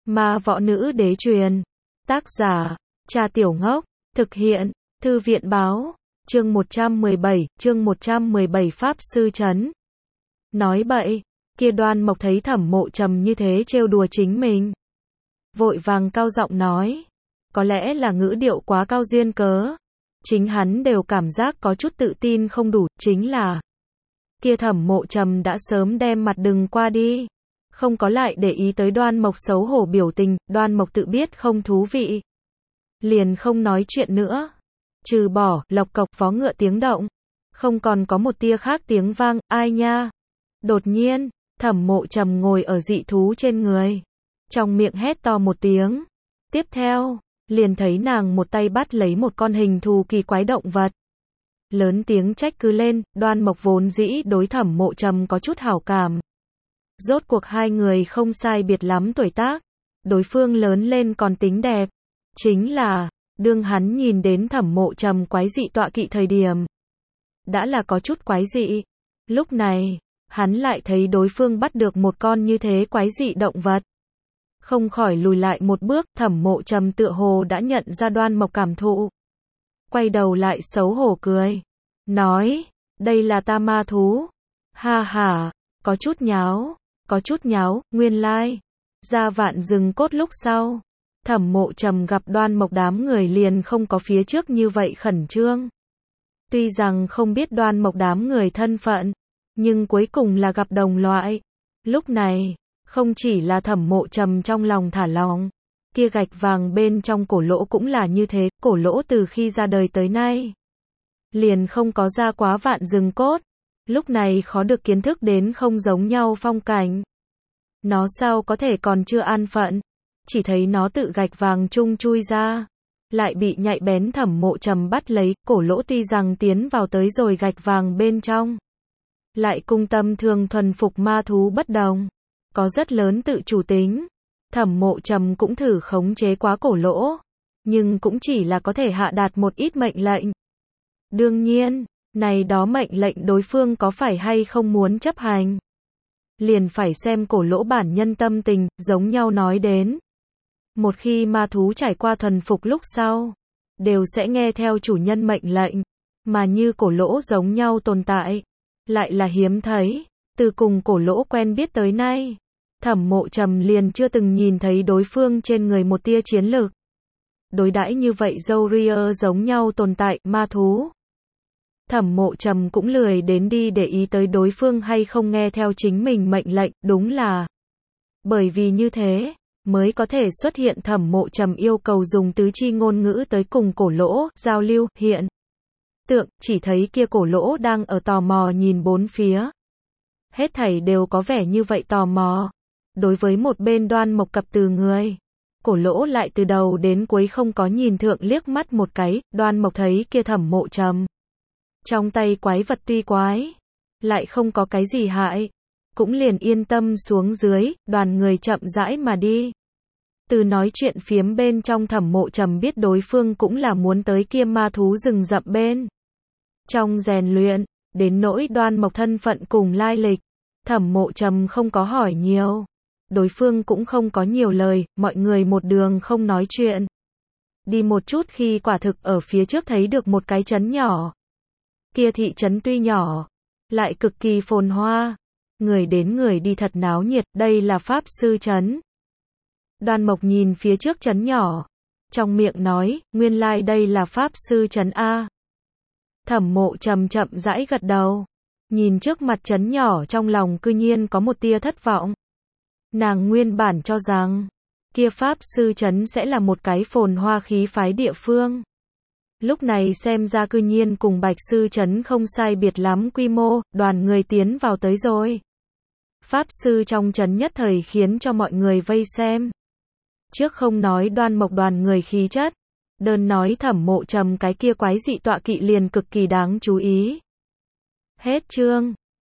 Ma võ nữ đế truyền. Tác giả, Trà Tiểu Ngốc. Thực hiện, Thư viện báo. Chương 117 Pháp Sư Trấn. Nói bậy, kia Đoan Mộc thấy Thẩm Mộ Trầm như thế trêu đùa chính mình. Vội vàng cao giọng nói. Có lẽ là ngữ điệu quá cao duyên cớ. Chính hắn đều cảm giác có chút tự tin không đủ, chính là kia Thẩm Mộ Trầm đã sớm đem mặt đừng qua đi. Không có lại để ý tới Đoan Mộc xấu hổ biểu tình, Đoan Mộc tự biết không thú vị. Liền không nói chuyện nữa. Trừ bỏ, lộc cộc vó ngựa tiếng động. Không còn có một tia khác tiếng vang, ai nha. Đột nhiên, Thẩm Mộ Trầm ngồi ở dị thú trên người. Trong miệng hét to một tiếng. Tiếp theo, liền thấy nàng một tay bắt lấy một con hình thù kỳ quái động vật. Lớn tiếng trách cứ lên, Đoan Mộc vốn dĩ đối Thẩm Mộ Trầm có chút hảo cảm. Rốt cuộc hai người không sai biệt lắm tuổi tác. Đối phương lớn lên còn tính đẹp. Chính là, đương hắn nhìn đến Thẩm Mộ Trầm quái dị tọa kỵ thời điểm. Đã là có chút quái dị. Lúc này, hắn lại thấy đối phương bắt được một con như thế quái dị động vật. Không khỏi lùi lại một bước, Thẩm Mộ Trầm tựa hồ đã nhận ra Đoan Mộc cảm thụ. Quay đầu lại xấu hổ cười. Nói, đây là ta ma thú. Ha ha, có chút nháo, nguyên lai. Ra vạn rừng cốt lúc sau. Thẩm Mộ Trầm gặp Đoan Mộc đám người liền không có phía trước như vậy khẩn trương. Tuy rằng không biết Đoan Mộc đám người thân phận, nhưng cuối cùng là gặp đồng loại. Lúc này, không chỉ là Thẩm Mộ Trầm trong lòng thả lỏng, kia gạch vàng bên trong cổ lỗ cũng là như thế, cổ lỗ từ khi ra đời tới nay liền không có ra quá vạn rừng cốt, lúc này khó được kiến thức đến không giống nhau phong cảnh. Nó sao có thể còn chưa an phận, chỉ thấy nó tự gạch vàng chung chui ra, lại bị nhạy bén Thẩm Mộ Trầm bắt lấy, cổ lỗ tuy rằng tiến vào tới rồi gạch vàng bên trong, lại cung tâm thường thuần phục ma thú bất đồng, có rất lớn tự chủ tính. Thẩm Mộ Trầm cũng thử khống chế quá cổ lỗ, nhưng cũng chỉ là có thể hạ đạt một ít mệnh lệnh. Đương nhiên, này đó mệnh lệnh đối phương có phải hay không muốn chấp hành, liền phải xem cổ lỗ bản nhân tâm tình, giống nhau nói đến. Một khi ma thú trải qua thuần phục lúc sau, đều sẽ nghe theo chủ nhân mệnh lệnh, mà như cổ lỗ giống nhau tồn tại, lại là hiếm thấy. Từ cùng cổ lỗ quen biết tới nay, Thẩm Mộ Trầm liền chưa từng nhìn thấy đối phương trên người một tia chiến lực. Đối đãi như vậy Zourier giống nhau tồn tại, ma thú. Thẩm Mộ Trầm cũng lười đến đi để ý tới đối phương hay không nghe theo chính mình mệnh lệnh, đúng là bởi vì như thế, mới có thể xuất hiện Thẩm Mộ Trầm yêu cầu dùng tứ chi ngôn ngữ tới cùng cổ lỗ, giao lưu, hiện tượng, chỉ thấy kia cổ lỗ đang ở tò mò nhìn bốn phía. Hết thảy đều có vẻ như vậy tò mò. Đối với một bên Đoan Mộc cập từ người, cổ lỗ lại từ đầu đến cuối không có nhìn thượng liếc mắt một cái. Đoan Mộc thấy kia Thẩm Mộ Trầm trong tay quái vật tuy quái, lại không có cái gì hại, cũng liền yên tâm xuống dưới. Đoàn người chậm rãi mà đi. Từ nói chuyện phiếm bên trong, Thẩm Mộ Trầm biết đối phương cũng là muốn tới kia ma thú rừng rậm bên trong rèn luyện. Đến nỗi Đoan Mộc thân phận cùng lai lịch, Thẩm Mộ Trầm không có hỏi nhiều. Đối phương cũng không có nhiều lời, mọi người một đường không nói chuyện. Đi một chút khi quả thực ở phía trước thấy được một cái trấn nhỏ. Kia thị trấn tuy nhỏ, lại cực kỳ phồn hoa. Người đến người đi thật náo nhiệt, đây là Pháp Sư Trấn. Đoan Mộc nhìn phía trước trấn nhỏ, trong miệng nói, nguyên lai đây là Pháp Sư Trấn A. Thẩm Mộ Trầm chậm rãi gật đầu. Nhìn trước mặt trấn nhỏ trong lòng cư nhiên có một tia thất vọng. Nàng nguyên bản cho rằng, kia Pháp Sư Trấn sẽ là một cái phồn hoa khí phái địa phương. Lúc này xem ra cư nhiên cùng Bạch Sư Trấn không sai biệt lắm quy mô, đoàn người tiến vào tới rồi. Pháp Sư trong trấn nhất thời khiến cho mọi người vây xem. Trước không nói Đoan Mộc đoàn người khí chất, đơn nói Thẩm Mộ Trầm cái kia quái dị tọa kỵ liền cực kỳ đáng chú ý. Hết chương.